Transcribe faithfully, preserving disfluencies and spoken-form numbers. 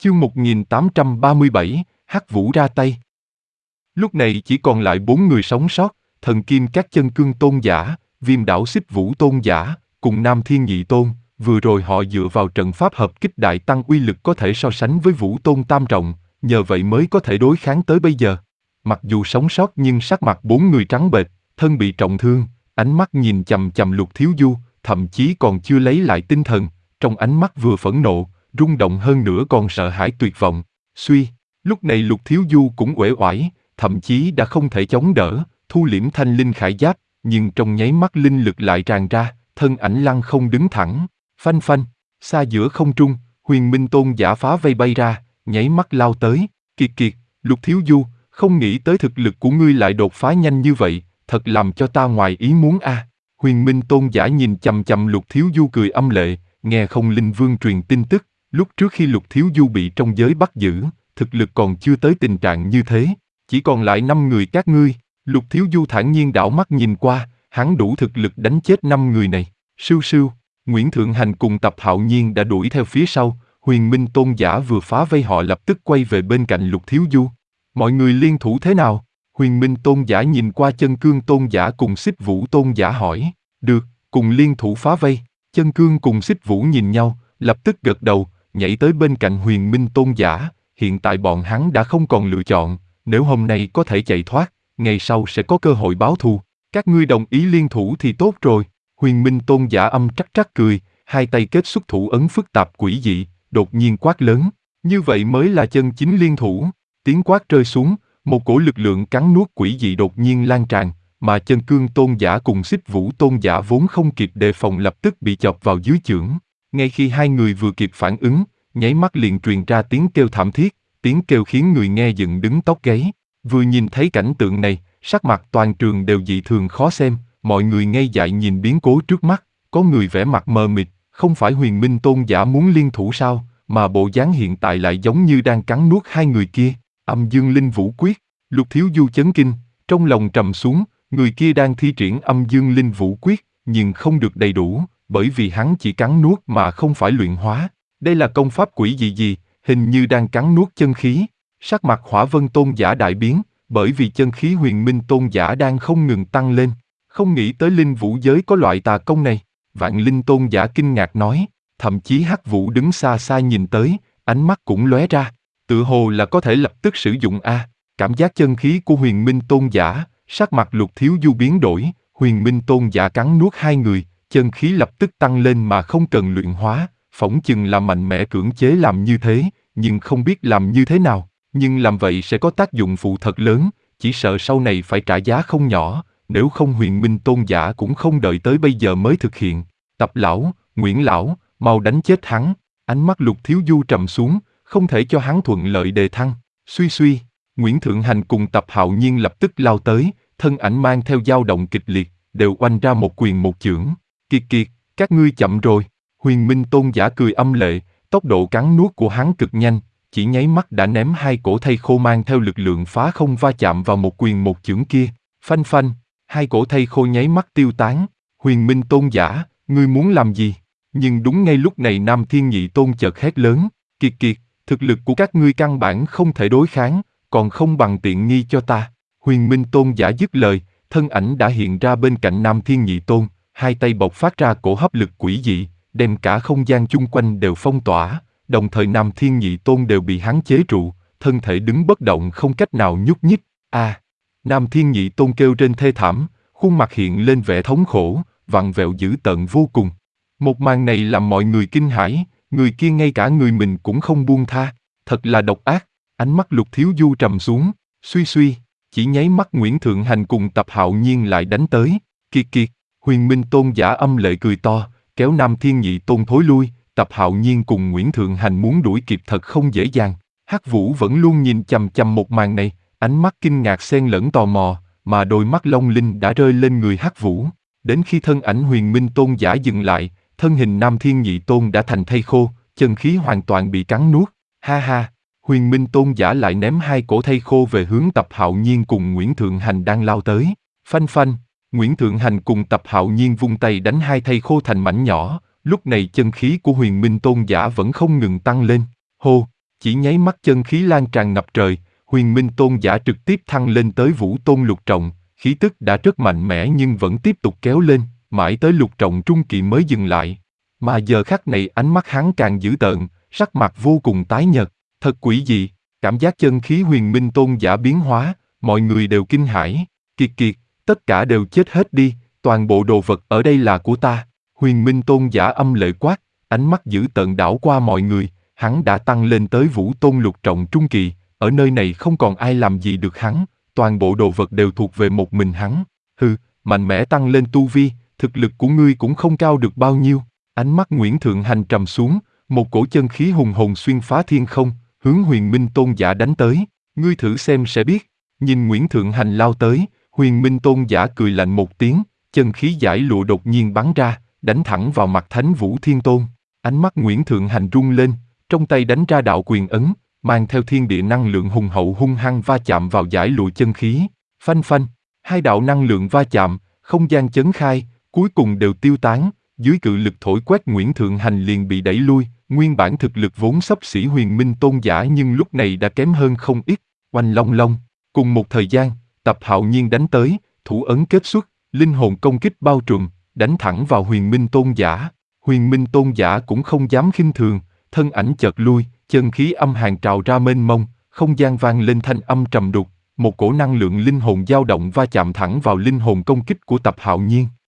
Chương một nghìn tám trăm ba mươi bảy, Hắc Vũ ra tay. Lúc này chỉ còn lại bốn người sống sót, thần kim các chân cương tôn giả, viêm đảo xích vũ tôn giả, cùng Nam Thiên Nhị Tôn. Vừa rồi họ dựa vào trận pháp hợp kích đại tăng uy lực có thể so sánh với vũ tôn tam trọng, nhờ vậy mới có thể đối kháng tới bây giờ. Mặc dù sống sót nhưng sắc mặt bốn người trắng bệch, thân bị trọng thương, ánh mắt nhìn chằm chằm Lục Thiếu Du, thậm chí còn chưa lấy lại tinh thần, trong ánh mắt vừa phẫn nộ, rung động hơn nữa còn sợ hãi tuyệt vọng. Suy, lúc này Lục Thiếu Du cũng uể oải, thậm chí đã không thể chống đỡ, thu liễm thanh linh khải giáp, nhưng trong nháy mắt linh lực lại tràn ra, thân ảnh lăng không đứng thẳng. Phanh phanh, xa giữa không trung, Huyền Minh Tôn giả phá vây bay ra, nháy mắt lao tới. Kiệt kiệt, Lục Thiếu Du, không nghĩ tới thực lực của ngươi lại đột phá nhanh như vậy, thật làm cho ta ngoài ý muốn a. À. Huyền Minh Tôn giả nhìn chằm chằm Lục Thiếu Du cười âm lệ, nghe không linh vương truyền tin tức, lúc trước khi Lục Thiếu Du bị trong giới bắt giữ, thực lực còn chưa tới tình trạng như thế, chỉ còn lại năm người các ngươi. Lục Thiếu Du thản nhiên đảo mắt nhìn qua, hắn đủ thực lực đánh chết năm người này. Sưu sưu, Nguyễn Thượng Hành cùng Tập Hạo Nhiên đã đuổi theo phía sau, Huyền Minh Tôn giả vừa phá vây họ lập tức quay về bên cạnh Lục Thiếu Du. Mọi người liên thủ thế nào? Huyền Minh Tôn giả nhìn qua Chân Cương Tôn giả cùng Xích Vũ Tôn giả hỏi. Được, cùng liên thủ phá vây. Chân Cương cùng Xích Vũ nhìn nhau, lập tức gật đầu, nhảy tới bên cạnh Huyền Minh Tôn giả. Hiện tại bọn hắn đã không còn lựa chọn, nếu hôm nay có thể chạy thoát, ngày sau sẽ có cơ hội báo thù. Các ngươi đồng ý liên thủ thì tốt rồi. Huyền Minh Tôn giả âm trắc trắc cười, hai tay kết xuất thủ ấn phức tạp quỷ dị, đột nhiên quát lớn. Như vậy mới là chân chính liên thủ. Tiếng quát rơi xuống, một cổ lực lượng cắn nuốt quỷ dị đột nhiên lan tràn, mà Chân Cương Tôn giả cùng Xích Vũ Tôn giả vốn không kịp đề phòng lập tức bị chọc vào dưới chưởng. Ngay khi hai người vừa kịp phản ứng, nháy mắt liền truyền ra tiếng kêu thảm thiết, tiếng kêu khiến người nghe dựng đứng tóc gáy. Vừa nhìn thấy cảnh tượng này, sắc mặt toàn trường đều dị thường khó xem, mọi người ngây dại nhìn biến cố trước mắt, có người vẻ mặt mờ mịt, không phải Huyền Minh Tôn giả muốn liên thủ sao, mà bộ dáng hiện tại lại giống như đang cắn nuốt hai người kia. Âm Dương Linh Vũ Quyết. Lục Thiếu Du chấn kinh, trong lòng trầm xuống, người kia đang thi triển Âm Dương Linh Vũ Quyết, nhưng không được đầy đủ, bởi vì hắn chỉ cắn nuốt mà không phải luyện hóa. Đây là công pháp quỷ gì gì, hình như đang cắn nuốt chân khí. Sắc mặt Hỏa Vân Tôn giả đại biến, bởi vì chân khí Huyền Minh Tôn giả đang không ngừng tăng lên. Không nghĩ tới linh vũ giới có loại tà công này. Vạn Linh Tôn giả kinh ngạc nói, thậm chí Hắc Vũ đứng xa xa nhìn tới, ánh mắt cũng lóe ra. Tự hồ là có thể lập tức sử dụng a. Cảm giác chân khí của Huyền Minh Tôn giả, sắc mặt Lục Thiếu Du biến đổi, Huyền Minh Tôn giả cắn nuốt hai người, chân khí lập tức tăng lên mà không cần luyện hóa, phỏng chừng là mạnh mẽ cưỡng chế làm như thế, nhưng không biết làm như thế nào, nhưng làm vậy sẽ có tác dụng phụ thật lớn, chỉ sợ sau này phải trả giá không nhỏ, nếu không Huyền Minh Tôn giả cũng không đợi tới bây giờ mới thực hiện. Tập lão, Nguyễn lão, mau đánh chết hắn. Ánh mắt Lục Thiếu Du trầm xuống, không thể cho hắn thuận lợi đề thăng. Suy suy, Nguyễn Thượng Hành cùng Tập Hạo Nhiên lập tức lao tới, thân ảnh mang theo dao động kịch liệt, đều oanh ra một quyền một chưởng. Kiệt kiệt, các ngươi chậm rồi. Huyền Minh Tôn giả cười âm lệ, tốc độ cắn nuốt của hắn cực nhanh, chỉ nháy mắt đã ném hai cổ thây khô mang theo lực lượng phá không va chạm vào một quyền một chưởng kia. Phanh phanh, hai cổ thây khô nháy mắt tiêu tán. Huyền Minh Tôn giả, ngươi muốn làm gì? Nhưng đúng ngay lúc này Nam Thiên Nhị Tôn chợt hét lớn, kiệt kiệt, thực lực của các ngươi căn bản không thể đối kháng, còn không bằng tiện nghi cho ta. Huyền Minh Tôn giả dứt lời, thân ảnh đã hiện ra bên cạnh Nam Thiên Nhị Tôn, hai tay bộc phát ra cổ hấp lực quỷ dị, đem cả không gian chung quanh đều phong tỏa, đồng thời Nam Thiên Nhị Tôn đều bị hắn chế trụ, thân thể đứng bất động không cách nào nhúc nhích. A! À, Nam Thiên Nhị Tôn kêu trên thê thảm, khuôn mặt hiện lên vẻ thống khổ, vặn vẹo dữ tợn vô cùng. Một màn này làm mọi người kinh hãi, người kia ngay cả người mình cũng không buông tha, thật là độc ác. Ánh mắt Lục Thiếu Du trầm xuống, suy suy, chỉ nháy mắt Nguyễn Thượng Hành cùng Tập Hạo Nhiên lại đánh tới. Kiệt kiệt, Huyền Minh Tôn giả âm lệ cười to, kéo Nam Thiên Nhị Tôn thối lui, Tập Hạo Nhiên cùng Nguyễn Thượng Hành muốn đuổi kịp thật không dễ dàng. Hắc Vũ vẫn luôn nhìn chằm chằm một màn này, ánh mắt kinh ngạc xen lẫn tò mò, mà đôi mắt long linh đã rơi lên người Hắc Vũ. Đến khi thân ảnh Huyền Minh Tôn giả dừng lại, thân hình Nam Thiên Nhị Tôn đã thành thây khô, chân khí hoàn toàn bị cắn nuốt. Ha ha, Huyền Minh Tôn giả lại ném hai cổ thây khô về hướng Tập Hạo Nhiên cùng Nguyễn Thượng Hành đang lao tới. Phanh phanh, Nguyễn Thượng Hành cùng Tập Hạo Nhiên vung tay đánh hai thây khô thành mảnh nhỏ, lúc này chân khí của Huyền Minh Tôn giả vẫn không ngừng tăng lên. Hô, Chỉ nháy mắt chân khí lan tràn ngập trời, Huyền Minh Tôn Giả trực tiếp thăng lên tới Vũ Tôn Lục Trọng, khí tức đã rất mạnh mẽ nhưng vẫn tiếp tục kéo lên, mãi tới Lục Trọng Trung Kỳ mới dừng lại. Mà giờ khắc này ánh mắt hắn càng dữ tợn, sắc mặt vô cùng tái nhợt, thật quỷ dị, cảm giác chân khí Huyền Minh Tôn Giả biến hóa, mọi người đều kinh hãi, kiệt kiệt, tất cả đều chết hết đi, toàn bộ đồ vật ở đây là của ta. Huyền Minh Tôn Giả âm lệ quát, ánh mắt dữ tợn đảo qua mọi người, hắn đã tăng lên tới Vũ Tôn Lục Trọng Trung Kỳ, ở nơi này không còn ai làm gì được hắn, toàn bộ đồ vật đều thuộc về một mình hắn. Hừ, mạnh mẽ tăng lên tu vi, thực lực của ngươi cũng không cao được bao nhiêu. Ánh mắt Nguyễn Thượng Hành trầm xuống, một cổ chân khí hùng hồn xuyên phá thiên không, hướng Huyền Minh Tôn Giả đánh tới. Ngươi thử xem sẽ biết. Nhìn Nguyễn Thượng Hành lao tới, Huyền Minh Tôn Giả cười lạnh một tiếng, chân khí giải lụa đột nhiên bắn ra, đánh thẳng vào mặt Thánh Vũ Thiên Tôn. Ánh mắt Nguyễn Thượng Hành rung lên, trong tay đánh ra đạo quyền ấn, mang theo thiên địa năng lượng hùng hậu hung hăng va chạm vào giải lụa chân khí. Phanh phanh, hai đạo năng lượng va chạm, không gian chấn khai, cuối cùng đều tiêu tán, dưới cự lực thổi quét Nguyễn Thượng Hành liền bị đẩy lui, nguyên bản thực lực vốn xấp xỉ Huyền Minh Tôn Giả nhưng lúc này đã kém hơn không ít. Oanh long long, cùng một thời gian, Tập Hạo Nhiên đánh tới, thủ ấn kết xuất, linh hồn công kích bao trùm, đánh thẳng vào Huyền Minh Tôn Giả. Huyền Minh Tôn Giả cũng không dám khinh thường, thân ảnh chợt lui, chân khí âm hàn trào ra mênh mông, không gian vang lên thanh âm trầm đục, một cổ năng lượng linh hồn dao động va chạm thẳng vào linh hồn công kích của Tập Hạo Nhiên.